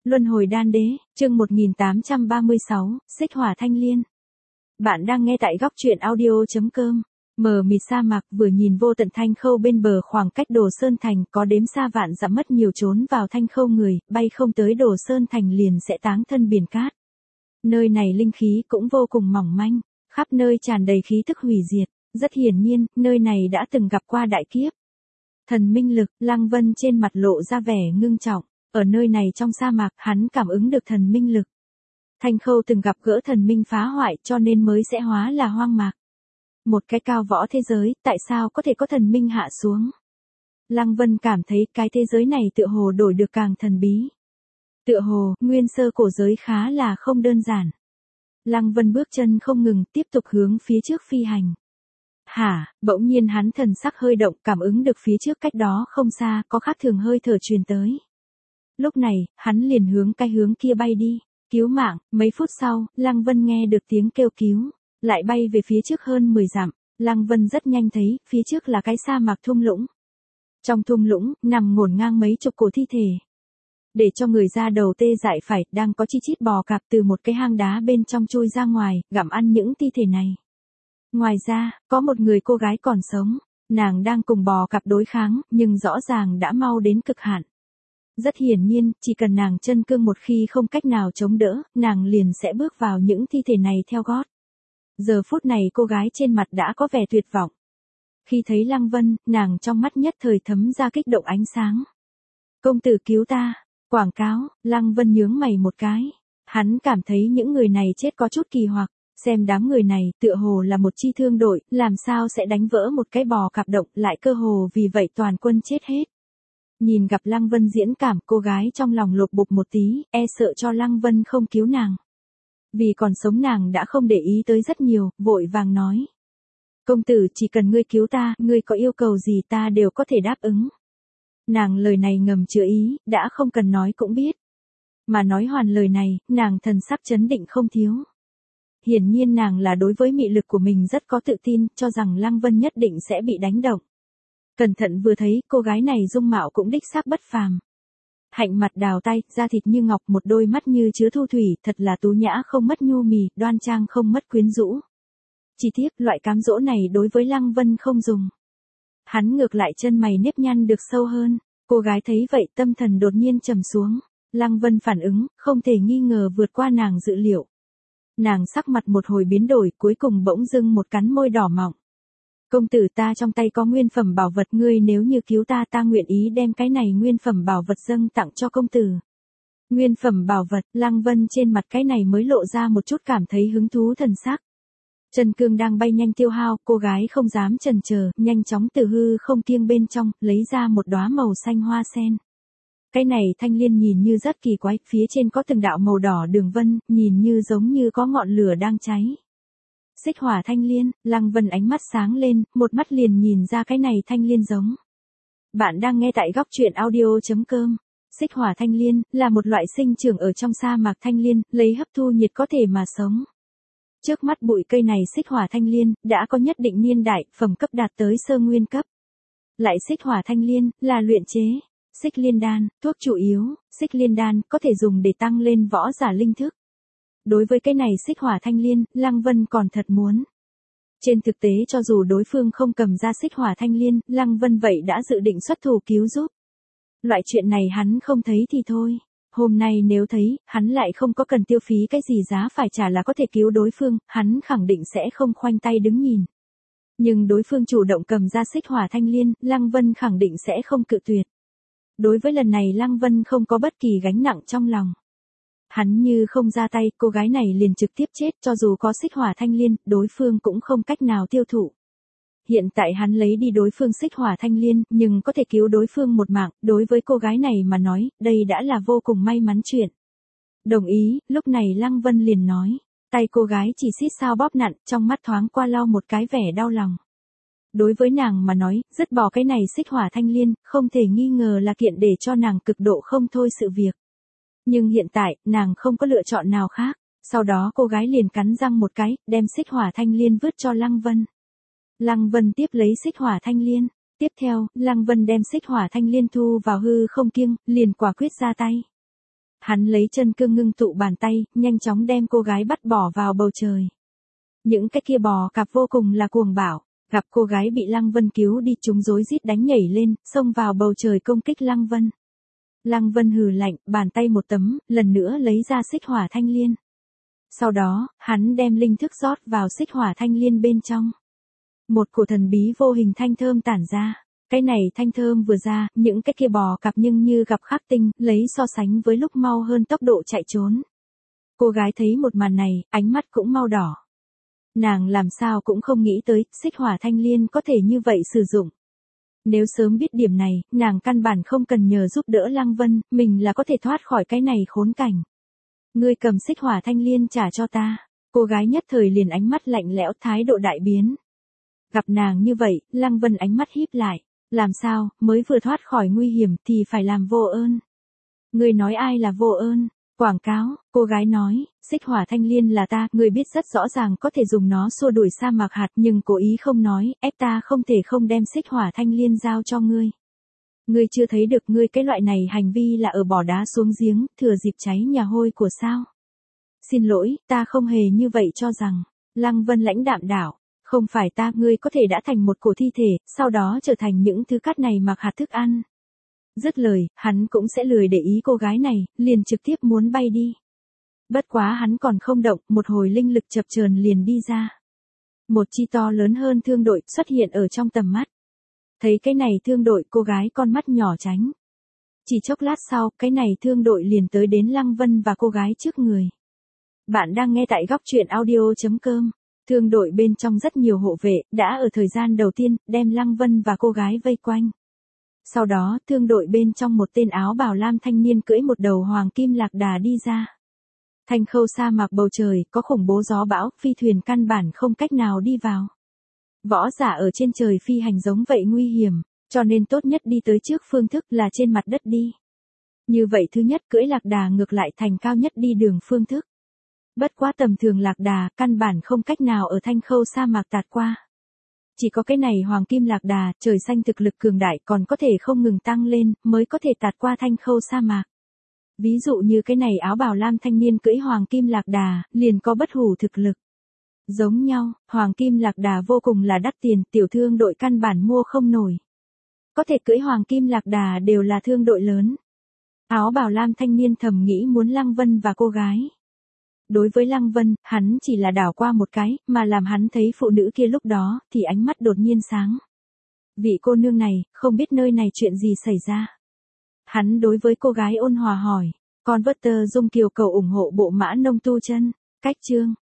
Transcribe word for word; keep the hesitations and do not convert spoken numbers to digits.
Luân hồi đan đế, chương một nghìn tám trăm ba mươi sáu, Xích Hỏa Thanh Liên. Bạn đang nghe tại góc truyện audio.com. Mờ mịt sa mạc, vừa nhìn vô tận Thanh Khâu bên bờ, khoảng cách Đồ Sơn Thành có đếm xa vạn dặm, mất nhiều trốn vào Thanh Khâu người, bay không tới Đồ Sơn Thành liền sẽ táng thân biển cát. Nơi này linh khí cũng vô cùng mỏng manh, khắp nơi tràn đầy khí tức hủy diệt, rất hiển nhiên, nơi này đã từng gặp qua đại kiếp. Thần minh lực, Lăng Vân trên mặt lộ ra vẻ ngưng trọng. Ở nơi này trong sa mạc, hắn cảm ứng được thần minh lực. Thanh Khâu từng gặp gỡ thần minh phá hoại, cho nên mới sẽ hóa là hoang mạc. Một cái cao võ thế giới, tại sao có thể có thần minh hạ xuống? Lăng Vân cảm thấy cái thế giới này tựa hồ đổi được càng thần bí. Tựa hồ, nguyên sơ cổ giới khá là không đơn giản. Lăng Vân bước chân không ngừng, tiếp tục hướng phía trước phi hành. Hả, bỗng nhiên hắn thần sắc hơi động, cảm ứng được phía trước cách đó không xa, có khác thường hơi thở truyền tới. Lúc này, hắn liền hướng cái hướng kia bay đi, cứu mạng. Mấy phút sau, Lăng Vân nghe được tiếng kêu cứu, lại bay về phía trước hơn mười dặm. Lăng Vân rất nhanh thấy, phía trước là cái sa mạc thung lũng. Trong thung lũng, nằm ngổn ngang mấy chục cổ thi thể. Để cho người ra đầu tê dại phải, đang có chi chít bò cạp từ một cái hang đá bên trong chui ra ngoài, gặm ăn những thi thể này. Ngoài ra, có một người cô gái còn sống, nàng đang cùng bò cạp đối kháng, nhưng rõ ràng đã mau đến cực hạn. Rất hiển nhiên, chỉ cần nàng chân cương một khi không cách nào chống đỡ, nàng liền sẽ bước vào những thi thể này theo gót. Giờ phút này cô gái trên mặt đã có vẻ tuyệt vọng. Khi thấy Lăng Vân, nàng trong mắt nhất thời thấm ra kích động ánh sáng. Công tử cứu ta, quảng cáo. Lăng Vân nhướng mày một cái. Hắn cảm thấy những người này chết có chút kỳ hoặc, xem đám người này tựa hồ là một chi thương đội, làm sao sẽ đánh vỡ một cái bò cạp động, lại cơ hồ vì vậy toàn quân chết hết. Nhìn gặp Lăng Vân diễn cảm, cô gái trong lòng lột bột một tí, e sợ cho Lăng Vân không cứu nàng. Vì còn sống nàng đã không để ý tới rất nhiều, vội vàng nói. Công tử, chỉ cần ngươi cứu ta, ngươi có yêu cầu gì ta đều có thể đáp ứng. Nàng lời này ngầm chứa ý, đã không cần nói cũng biết. Mà nói hoàn lời này, nàng thần sắc chấn định không thiếu. Hiển nhiên nàng là đối với mị lực của mình rất có tự tin, cho rằng Lăng Vân nhất định sẽ bị đánh động. Cẩn thận vừa thấy, cô gái này dung mạo cũng đích xác bất phàm. Hạnh mặt đào tay, da thịt như ngọc, một đôi mắt như chứa thu thủy, thật là tú nhã không mất nhu mì, đoan trang không mất quyến rũ. Chỉ tiếc, loại cám dỗ này đối với Lăng Vân không dùng. Hắn ngược lại chân mày nếp nhăn được sâu hơn. Cô gái thấy vậy tâm thần đột nhiên trầm xuống. Lăng Vân phản ứng, không thể nghi ngờ vượt qua nàng dự liệu. Nàng sắc mặt một hồi biến đổi, cuối cùng bỗng dưng một cắn môi đỏ mọng. Công tử, ta trong tay có nguyên phẩm bảo vật, ngươi nếu như cứu ta, ta nguyện ý đem cái này nguyên phẩm bảo vật dâng tặng cho công tử. Nguyên phẩm bảo vật, Lăng Vân trên mặt cái này mới lộ ra một chút cảm thấy hứng thú thần sắc. Chân cương đang bay nhanh tiêu hao, cô gái không dám chần chờ, nhanh chóng từ hư không kiêng bên trong, lấy ra một đóa màu xanh hoa sen. Cái này thanh liên nhìn như rất kỳ quái, phía trên có từng đạo màu đỏ đường vân, nhìn như giống như có ngọn lửa đang cháy. Xích Hỏa Thanh Liên. Lăng Vân ánh mắt sáng lên, một mắt liền nhìn ra cái này thanh liên giống. Bạn đang nghe tại góc truyện audio.com. Xích Hỏa Thanh Liên là một loại sinh trưởng ở trong sa mạc thanh liên, lấy hấp thu nhiệt có thể mà sống. Trước mắt bụi cây này Xích Hỏa Thanh Liên đã có nhất định niên đại, phẩm cấp đạt tới sơ nguyên cấp. Lại Xích Hỏa Thanh Liên là luyện chế Xích Liên đan, thuốc chủ yếu. Xích Liên đan có thể dùng để tăng lên võ giả linh thức. Đối với cái này Xích Hỏa Thanh Liên, Lăng Vân còn thật muốn. Trên thực tế cho dù đối phương không cầm ra Xích Hỏa Thanh Liên, Lăng Vân vậy đã dự định xuất thủ cứu giúp. Loại chuyện này hắn không thấy thì thôi. Hôm nay nếu thấy, hắn lại không có cần tiêu phí cái gì giá phải trả là có thể cứu đối phương, hắn khẳng định sẽ không khoanh tay đứng nhìn. Nhưng đối phương chủ động cầm ra Xích Hỏa Thanh Liên, Lăng Vân khẳng định sẽ không cự tuyệt. Đối với lần này Lăng Vân không có bất kỳ gánh nặng trong lòng. Hắn như không ra tay, cô gái này liền trực tiếp chết, cho dù có Xích Hỏa Thanh Liên, đối phương cũng không cách nào tiêu thụ. Hiện tại hắn lấy đi đối phương Xích Hỏa Thanh Liên, nhưng có thể cứu đối phương một mạng, đối với cô gái này mà nói, đây đã là vô cùng may mắn chuyện. Đồng ý, lúc này Lăng Vân liền nói, tay cô gái chỉ xít sao bóp nặn, trong mắt thoáng qua lau một cái vẻ đau lòng. Đối với nàng mà nói, dứt bỏ cái này Xích Hỏa Thanh Liên, không thể nghi ngờ là kiện để cho nàng cực độ không thôi sự việc. Nhưng hiện tại, nàng không có lựa chọn nào khác. Sau đó cô gái liền cắn răng một cái, đem Xích Hỏa Thanh Liên vứt cho Lăng Vân. Lăng Vân tiếp lấy Xích Hỏa Thanh Liên. Tiếp theo, Lăng Vân đem Xích Hỏa Thanh Liên thu vào hư không kiêng, liền quả quyết ra tay. Hắn lấy chân cương ngưng tụ bàn tay, nhanh chóng đem cô gái bắt bỏ vào bầu trời. Những cái kia bò cạp vô cùng là cuồng bạo, gặp cô gái bị Lăng Vân cứu đi chúng rối rít đánh nhảy lên, xông vào bầu trời công kích Lăng Vân. Lăng Vân hừ lạnh, bàn tay một tấm, lần nữa lấy ra xích hỏa thanh liên. Sau đó, hắn đem linh thức rót vào xích hỏa thanh liên bên trong. Một cổ thần bí vô hình thanh thơm tản ra. Cái này thanh thơm vừa ra, những cái kia bò cạp nhưng như gặp khắc tinh, lấy so sánh với lúc mau hơn tốc độ chạy trốn. Cô gái thấy một màn này, ánh mắt cũng mau đỏ. Nàng làm sao cũng không nghĩ tới, xích hỏa thanh liên có thể như vậy sử dụng. Nếu sớm biết điểm này, nàng căn bản không cần nhờ giúp đỡ Lăng Vân, mình là có thể thoát khỏi cái này khốn cảnh. Ngươi cầm xích hỏa thanh liên trả cho ta. Cô gái nhất thời liền ánh mắt lạnh lẽo, thái độ đại biến. Gặp nàng như vậy, Lăng Vân ánh mắt híp lại. Làm sao, mới vừa thoát khỏi nguy hiểm thì phải làm vô ơn. Ngươi nói ai là vô ơn? Quảng cáo, cô gái nói, xích hỏa thanh liên là ta, ngươi biết rất rõ ràng có thể dùng nó xua đuổi sa mạc hạt nhưng cố ý không nói, ép ta không thể không đem xích hỏa thanh liên giao cho ngươi. Ngươi chưa thấy được ngươi cái loại này hành vi là ở bỏ đá xuống giếng, thừa dịp cháy nhà hôi của sao? Xin lỗi, ta không hề như vậy cho rằng. Lăng Vân lãnh đạm đảo. Không phải ta, ngươi có thể đã thành một cổ thi thể, sau đó trở thành những thứ cát này mặc hạt thức ăn. Dứt lời, hắn cũng sẽ lười để ý cô gái này, liền trực tiếp muốn bay đi. Bất quá hắn còn không động, một hồi linh lực chập chờn liền đi ra. Một chi to lớn hơn thương đội xuất hiện ở trong tầm mắt. Thấy cái này thương đội, cô gái con mắt nhỏ tránh. Chỉ chốc lát sau, cái này thương đội liền tới đến Lăng Vân và cô gái trước người. Bạn đang nghe tại góc truyện audio chấm com. Thương đội bên trong rất nhiều hộ vệ, đã ở thời gian đầu tiên, đem Lăng Vân và cô gái vây quanh. Sau đó, thương đội bên trong một tên áo bào lam thanh niên cưỡi một đầu hoàng kim lạc đà đi ra. Thanh khâu sa mạc bầu trời, có khủng bố gió bão, phi thuyền căn bản không cách nào đi vào. Võ giả ở trên trời phi hành giống vậy nguy hiểm, cho nên tốt nhất đi tới trước phương thức là trên mặt đất đi. Như vậy thứ nhất cưỡi lạc đà ngược lại thành cao nhất đi đường phương thức. Bất quá tầm thường lạc đà, căn bản không cách nào ở thanh khâu sa mạc tạt qua. Chỉ có cái này hoàng kim lạc đà, trời xanh thực lực cường đại còn có thể không ngừng tăng lên, mới có thể tạt qua thanh khâu sa mạc. Ví dụ như cái này áo bào lam thanh niên cưỡi hoàng kim lạc đà, liền có bất hủ thực lực. Giống nhau, hoàng kim lạc đà vô cùng là đắt tiền, tiểu thương đội căn bản mua không nổi. Có thể cưỡi hoàng kim lạc đà đều là thương đội lớn. Áo bào lam thanh niên thầm nghĩ muốn Lăng Vân và cô gái. Đối với Lăng Vân, hắn chỉ là đảo qua một cái, mà làm hắn thấy phụ nữ kia lúc đó, thì ánh mắt đột nhiên sáng. Vị cô nương này, không biết nơi này chuyện gì xảy ra. Hắn đối với cô gái ôn hòa hỏi, con vớt tơ dung kiều cầu ủng hộ bộ mã nông tu chân, cách chương.